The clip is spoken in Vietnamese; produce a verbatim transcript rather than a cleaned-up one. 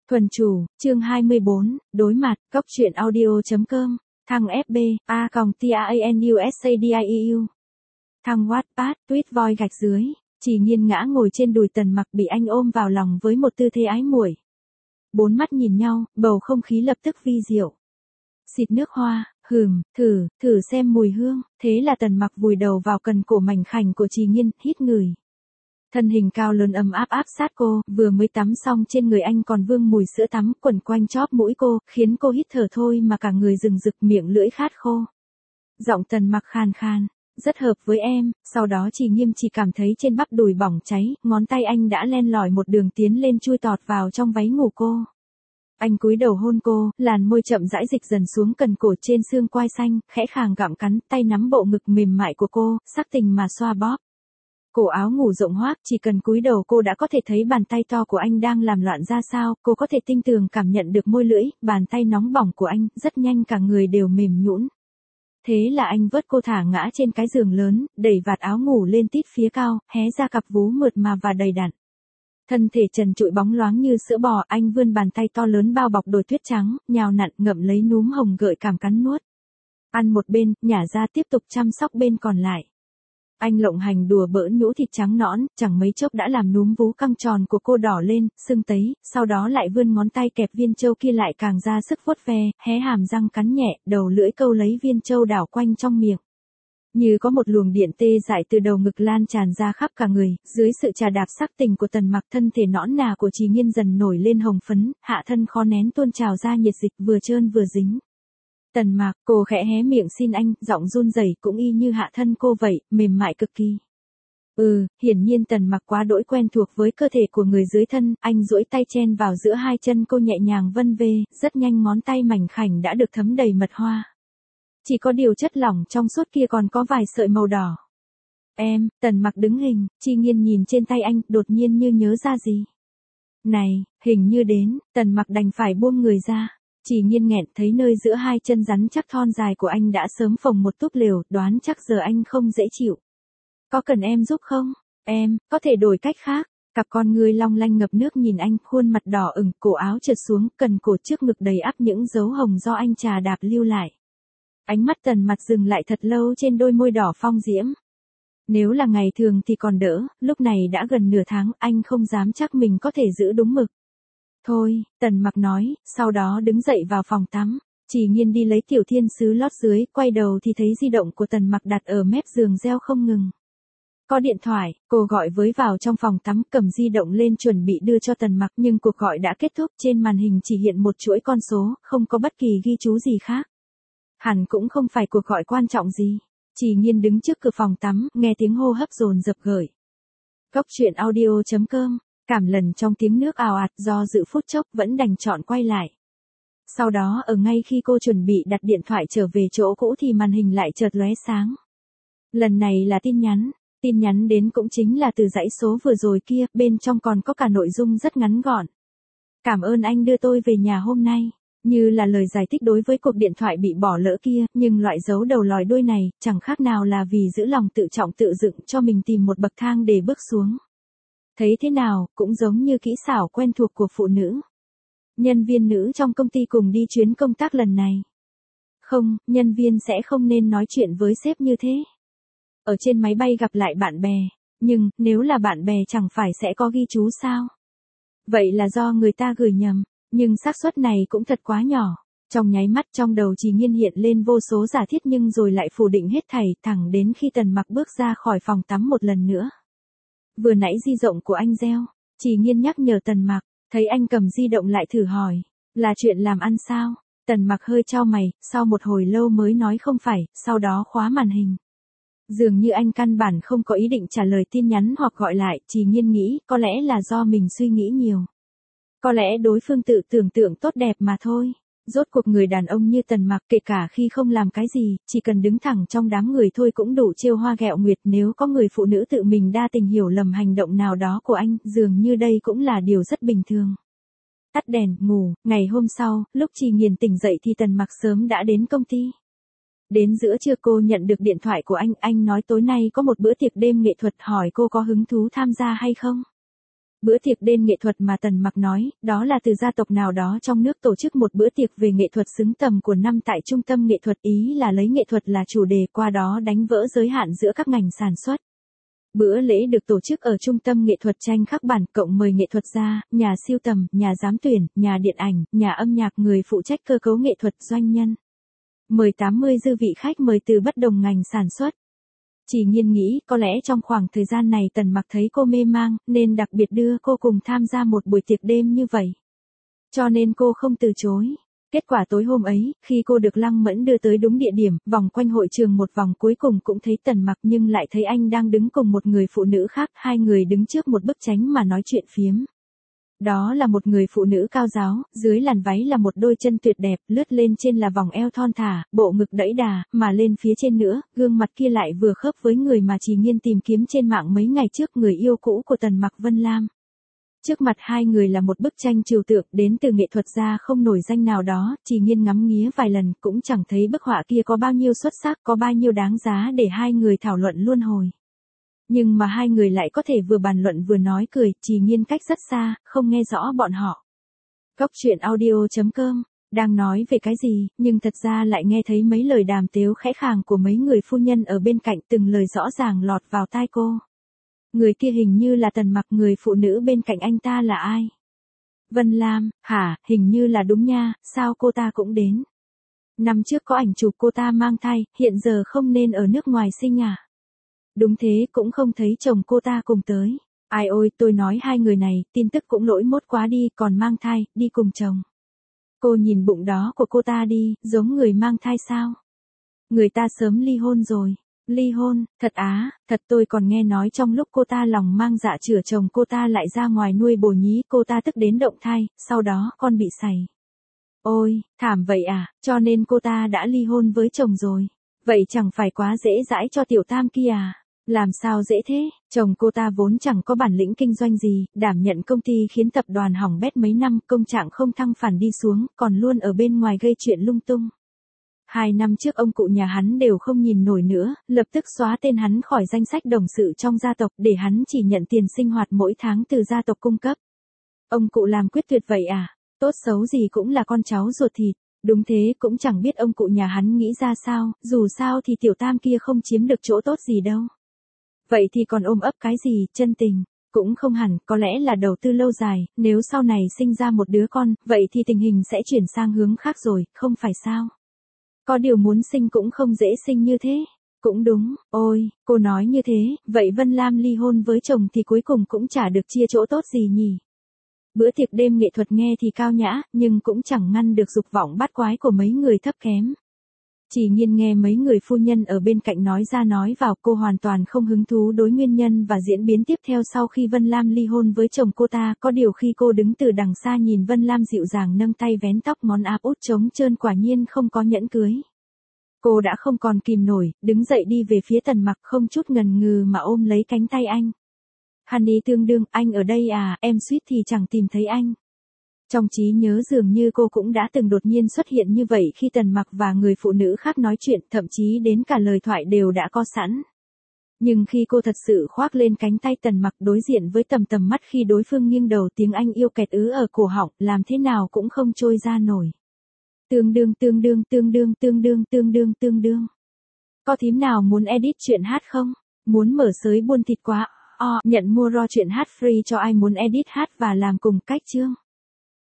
Thuần chủ, chương hai mươi bốn, đối mặt, góc truyện audio.com, thằng ép bê, a còng tanusadiu. Thằng Wattpad, tweet voi gạch dưới, Chỉ Nhiên ngã ngồi trên đùi Tần Mặc bị anh ôm vào lòng với một tư thế ái muội. Bốn mắt nhìn nhau, bầu không khí lập tức vi diệu. Xịt nước hoa, hừm, thử, thử xem mùi hương, thế là Tần Mặc vùi đầu vào cần cổ mảnh khảnh của Chỉ Nhiên, hít ngửi. Thân hình cao lớn ấm áp áp sát cô, vừa mới tắm xong trên người anh còn vương mùi sữa tắm quẩn quanh chóp mũi cô, khiến cô hít thở thôi mà cả người rừng rực miệng lưỡi khát khô. Giọng Tần Mặc khàn khàn, rất hợp với em, sau đó Chỉ Nghiêm chỉ cảm thấy trên bắp đùi bỏng cháy, ngón tay anh đã len lỏi một đường tiến lên chui tọt vào trong váy ngủ cô. Anh cúi đầu hôn cô, làn môi chậm rãi dịch dần xuống cần cổ trên xương quai xanh, khẽ khàng gặm cắn, tay nắm bộ ngực mềm mại của cô, sắc tình mà xoa bóp. Cổ áo ngủ rộng hoác, chỉ cần cúi đầu cô đã có thể thấy bàn tay to của anh đang làm loạn ra sao, cô có thể tinh tường cảm nhận được môi lưỡi, bàn tay nóng bỏng của anh, rất nhanh cả người đều mềm nhũn. Thế là anh vớt cô thả ngã trên cái giường lớn, đẩy vạt áo ngủ lên tít phía cao, hé ra cặp vú mượt mà và đầy đặn. Thân thể trần trụi bóng loáng như sữa bò, anh vươn bàn tay to lớn bao bọc đồi tuyết trắng, nhào nặn ngậm lấy núm hồng gợi cảm cắn nuốt. Ăn một bên, nhả ra tiếp tục chăm sóc bên còn lại. Anh lộng hành đùa bỡn nhũ thịt trắng nõn, chẳng mấy chốc đã làm núm vú căng tròn của cô đỏ lên, sưng tấy, sau đó lại vươn ngón tay kẹp viên châu kia lại càng ra sức vuốt ve, hé hàm răng cắn nhẹ, đầu lưỡi câu lấy viên châu đảo quanh trong miệng. Như có một luồng điện tê dại từ đầu ngực lan tràn ra khắp cả người, dưới sự trà đạp sắc tình của Tần Mặc, thân thể nõn nà của Chỉ Nhiên dần nổi lên hồng phấn, hạ thân khó nén tuôn trào ra nhiệt dịch vừa trơn vừa dính. Tần Mặc, cô khẽ hé miệng xin anh, giọng run rẩy cũng y như hạ thân cô vậy, mềm mại cực kỳ. Ừ, hiển nhiên Tần Mặc quá đỗi quen thuộc với cơ thể của người dưới thân, anh duỗi tay chen vào giữa hai chân cô nhẹ nhàng vân vê, rất nhanh ngón tay mảnh khảnh đã được thấm đầy mật hoa. Chỉ có điều chất lỏng trong suốt kia còn có vài sợi màu đỏ. Em, Tần Mặc đứng hình, Chỉ Nhiên nhìn trên tay anh, đột nhiên như nhớ ra gì. Này, hình như đến, Tần Mặc đành phải buông người ra. Chỉ Nhiên nghẹn thấy nơi giữa hai chân rắn chắc thon dài của anh đã sớm phồng một túp lều, đoán chắc giờ anh không dễ chịu. Có cần em giúp không? Em, có thể đổi cách khác. Cặp con ngươi long lanh ngập nước nhìn anh, khuôn mặt đỏ ửng, cổ áo trượt xuống, cần cổ trước ngực đầy ắp những dấu hồng do anh trà đạp lưu lại. Ánh mắt Tần Mặc dừng lại thật lâu trên đôi môi đỏ phong diễm. Nếu là ngày thường thì còn đỡ, lúc này đã gần nửa tháng, anh không dám chắc mình có thể giữ đúng mực. Thôi, Tần Mặc nói, sau đó đứng dậy vào phòng tắm. Chỉ Nhiên đi lấy tiểu thiên sứ lót dưới, quay đầu thì thấy di động của Tần Mặc đặt ở mép giường reo không ngừng. Có điện thoại, cô gọi với vào trong phòng tắm, cầm di động lên chuẩn bị đưa cho Tần Mặc, nhưng cuộc gọi đã kết thúc, trên màn hình chỉ hiện một chuỗi con số, không có bất kỳ ghi chú gì khác. Hẳn cũng không phải cuộc gọi quan trọng gì. Chỉ Nhiên đứng trước cửa phòng tắm, nghe tiếng hô hấp dồn dập gởi. Góc truyện audio.com, cảm lần trong tiếng nước ào ạt, do dự phút chốc vẫn đành chọn quay lại. Sau đó ở ngay khi cô chuẩn bị đặt điện thoại trở về chỗ cũ thì màn hình lại chợt lóe sáng. Lần này là tin nhắn, tin nhắn đến cũng chính là từ dãy số vừa rồi kia, bên trong còn có cả nội dung rất ngắn gọn. Cảm ơn anh đưa tôi về nhà hôm nay. Như là lời giải thích đối với cuộc điện thoại bị bỏ lỡ kia, nhưng loại dấu đầu lòi đuôi này, chẳng khác nào là vì giữ lòng tự trọng tự dựng cho mình tìm một bậc thang để bước xuống. Thấy thế nào, cũng giống như kỹ xảo quen thuộc của phụ nữ. Nhân viên nữ trong công ty cùng đi chuyến công tác lần này. Không, nhân viên sẽ không nên nói chuyện với sếp như thế. Ở trên máy bay gặp lại bạn bè, nhưng, nếu là bạn bè chẳng phải sẽ có ghi chú sao? Vậy là do người ta gửi nhầm. Nhưng xác suất này cũng thật quá nhỏ. Trong nháy mắt trong đầu Chỉ Nhiên hiện lên vô số giả thiết nhưng rồi lại phủ định hết thảy, thẳng đến khi Tần Mặc bước ra khỏi phòng tắm một lần nữa. Vừa nãy di động của anh reo, Chỉ Nhiên nhắc nhở Tần Mặc, thấy anh cầm di động lại thử hỏi, là chuyện làm ăn sao? Tần Mặc hơi chau mày, sau một hồi lâu mới nói không phải, sau đó khóa màn hình. Dường như anh căn bản không có ý định trả lời tin nhắn hoặc gọi lại, Chỉ Nhiên nghĩ, có lẽ là do mình suy nghĩ nhiều. Có lẽ đối phương tự tưởng tượng tốt đẹp mà thôi. Rốt cuộc người đàn ông như Tần Mặc, kể cả khi không làm cái gì, chỉ cần đứng thẳng trong đám người thôi cũng đủ trêu hoa ghẹo nguyệt. Nếu có người phụ nữ tự mình đa tình hiểu lầm hành động nào đó của anh, dường như đây cũng là điều rất bình thường. Tắt đèn, ngủ. Ngày hôm sau, lúc Chỉ Nhiên tỉnh dậy thì Tần Mặc sớm đã đến công ty. Đến giữa trưa cô nhận được điện thoại của anh, anh nói tối nay có một bữa tiệc đêm nghệ thuật, hỏi cô có hứng thú tham gia hay không. Bữa tiệc đêm nghệ thuật mà Tần Mặc nói, đó là từ gia tộc nào đó trong nước tổ chức một bữa tiệc về nghệ thuật xứng tầm của năm tại trung tâm nghệ thuật, ý là lấy nghệ thuật là chủ đề, qua đó đánh vỡ giới hạn giữa các ngành sản xuất. Bữa lễ được tổ chức ở trung tâm nghệ thuật tranh khắc bản, cộng mời nghệ thuật gia, nhà siêu tầm, nhà giám tuyển, nhà điện ảnh, nhà âm nhạc, người phụ trách cơ cấu nghệ thuật, doanh nhân. Mời tám mươi dư vị khách mời từ bất đồng ngành sản xuất. Chỉ Nhiên nghĩ có lẽ trong khoảng thời gian này Tần Mặc thấy cô mê mang, nên đặc biệt đưa cô cùng tham gia một buổi tiệc đêm như vậy. Cho nên cô không từ chối. Kết quả tối hôm ấy, khi cô được Lăng Mẫn đưa tới đúng địa điểm, vòng quanh hội trường một vòng cuối cùng cũng thấy Tần Mặc, nhưng lại thấy anh đang đứng cùng một người phụ nữ khác, hai người đứng trước một bức tranh mà nói chuyện phiếm. Đó là một người phụ nữ cao ráo, dưới làn váy là một đôi chân tuyệt đẹp, lướt lên trên là vòng eo thon thả, bộ ngực đẫy đà, mà lên phía trên nữa, gương mặt kia lại vừa khớp với người mà Chỉ Nhiên tìm kiếm trên mạng mấy ngày trước, người yêu cũ của Tần Mặc, Vân Lam. Trước mặt hai người là một bức tranh trừu tượng đến từ nghệ thuật gia không nổi danh nào đó, Chỉ Nhiên ngắm nghía vài lần cũng chẳng thấy bức họa kia có bao nhiêu xuất sắc, có bao nhiêu đáng giá để hai người thảo luận luân hồi. Nhưng mà hai người lại có thể vừa bàn luận vừa nói cười, Chỉ Nhiên cách rất xa, không nghe rõ bọn họ. Góc truyện audio chấm com đang nói về cái gì, nhưng thật ra lại nghe thấy mấy lời đàm tếu khẽ khàng của mấy người phu nhân ở bên cạnh, từng lời rõ ràng lọt vào tai cô. Người kia hình như là Tần Mặc, người phụ nữ bên cạnh anh ta là ai? Vân Lam, hả, hình như là đúng nha, sao cô ta cũng đến? Năm trước có ảnh chụp cô ta mang thai, hiện giờ không nên ở nước ngoài sinh à? Đúng thế, cũng không thấy chồng cô ta cùng tới. Ai ôi, tôi nói hai người này, tin tức cũng lỗi mốt quá đi, còn mang thai, đi cùng chồng. Cô nhìn bụng đó của cô ta đi, giống người mang thai sao? Người ta sớm ly hôn rồi. Ly hôn, thật á, thật tôi còn nghe nói trong lúc cô ta lòng mang dạ chửa chồng cô ta lại ra ngoài nuôi bồ nhí, cô ta tức đến động thai, sau đó con bị sảy. Ôi, thảm vậy à, cho nên cô ta đã ly hôn với chồng rồi. Vậy chẳng phải quá dễ dãi cho tiểu tam kia à? Làm sao dễ thế, chồng cô ta vốn chẳng có bản lĩnh kinh doanh gì, đảm nhận công ty khiến tập đoàn hỏng bét mấy năm, công trạng không thăng phản đi xuống, còn luôn ở bên ngoài gây chuyện lung tung. Hai năm trước ông cụ nhà hắn đều không nhìn nổi nữa, lập tức xóa tên hắn khỏi danh sách đồng sự trong gia tộc để hắn chỉ nhận tiền sinh hoạt mỗi tháng từ gia tộc cung cấp. Ông cụ làm quyết tuyệt vậy à, tốt xấu gì cũng là con cháu ruột thịt. Đúng thế, cũng chẳng biết ông cụ nhà hắn nghĩ ra sao, dù sao thì tiểu tam kia không chiếm được chỗ tốt gì đâu. Vậy thì còn ôm ấp cái gì, chân tình? Cũng không hẳn, có lẽ là đầu tư lâu dài, nếu sau này sinh ra một đứa con, vậy thì tình hình sẽ chuyển sang hướng khác rồi, không phải sao? Có điều muốn sinh cũng không dễ sinh như thế. Cũng đúng, ôi, cô nói như thế, vậy Vân Lam ly hôn với chồng thì cuối cùng cũng chả được chia chỗ tốt gì nhỉ? Bữa tiệc đêm nghệ thuật nghe thì cao nhã, nhưng cũng chẳng ngăn được dục vọng bát quái của mấy người thấp kém. Chỉ Nhiên nghe mấy người phu nhân ở bên cạnh nói ra nói vào, cô hoàn toàn không hứng thú đối nguyên nhân và diễn biến tiếp theo sau khi Vân Lam ly hôn với chồng cô ta, có điều khi cô đứng từ đằng xa nhìn Vân Lam dịu dàng nâng tay vén tóc ngón áp út trống trơn, quả nhiên không có nhẫn cưới. Cô đã không còn kìm nổi, đứng dậy đi về phía Tần Mặc, không chút ngần ngừ mà ôm lấy cánh tay anh. Honey tương đương, anh ở đây à, em suýt thì chẳng tìm thấy anh. Trong trí nhớ dường như cô cũng đã từng đột nhiên xuất hiện như vậy khi Tần Mặc và người phụ nữ khác nói chuyện, thậm chí đến cả lời thoại đều đã có sẵn. Nhưng khi cô thật sự khoác lên cánh tay Tần Mặc, đối diện với tầm tầm mắt khi đối phương nghiêng đầu, tiếng anh yêu kẹt ứ ở cổ họng, làm thế nào cũng không trôi ra nổi. Tương đương tương đương tương đương tương đương tương đương tương đương. Có thím nào muốn edit chuyện hát không? Muốn mở sới buôn thịt quá. O, nhận mua raw chuyện hát free cho ai muốn edit hát và làm cùng cách chương.